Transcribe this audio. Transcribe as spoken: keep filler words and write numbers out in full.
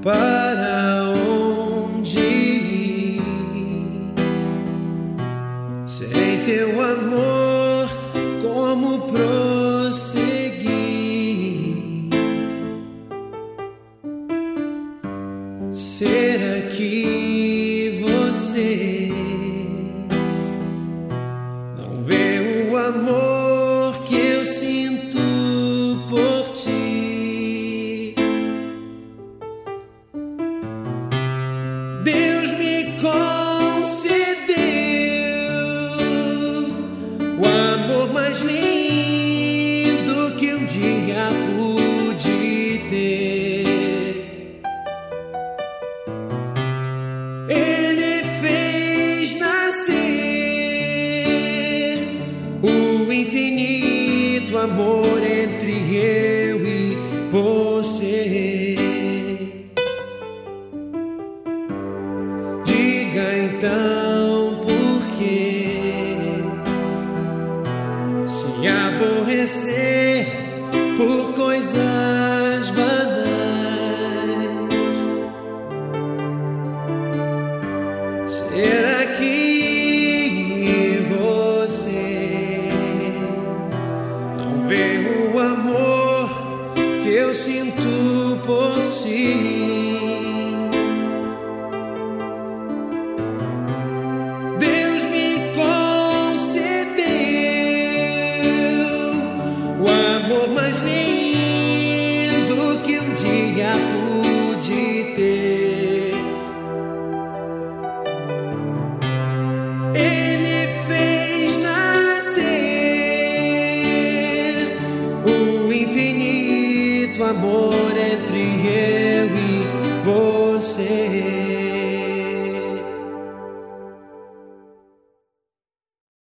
para onde ir, sem teu amor, como prosseguir? Será que você não vê o amor que eu sinto por ti? Deus me concedeu o amor mais lindo que um dia pude ter. Ele fez nascer o infinito amor entre eu e você. Diga então por quê se aborrecer por coisas banais? Será que você não vê o amor que eu sinto por ti? Deus me concedeu o amor mais lindo que um dia pude ter. Ele fez nascer o infinito amor entre eu e você.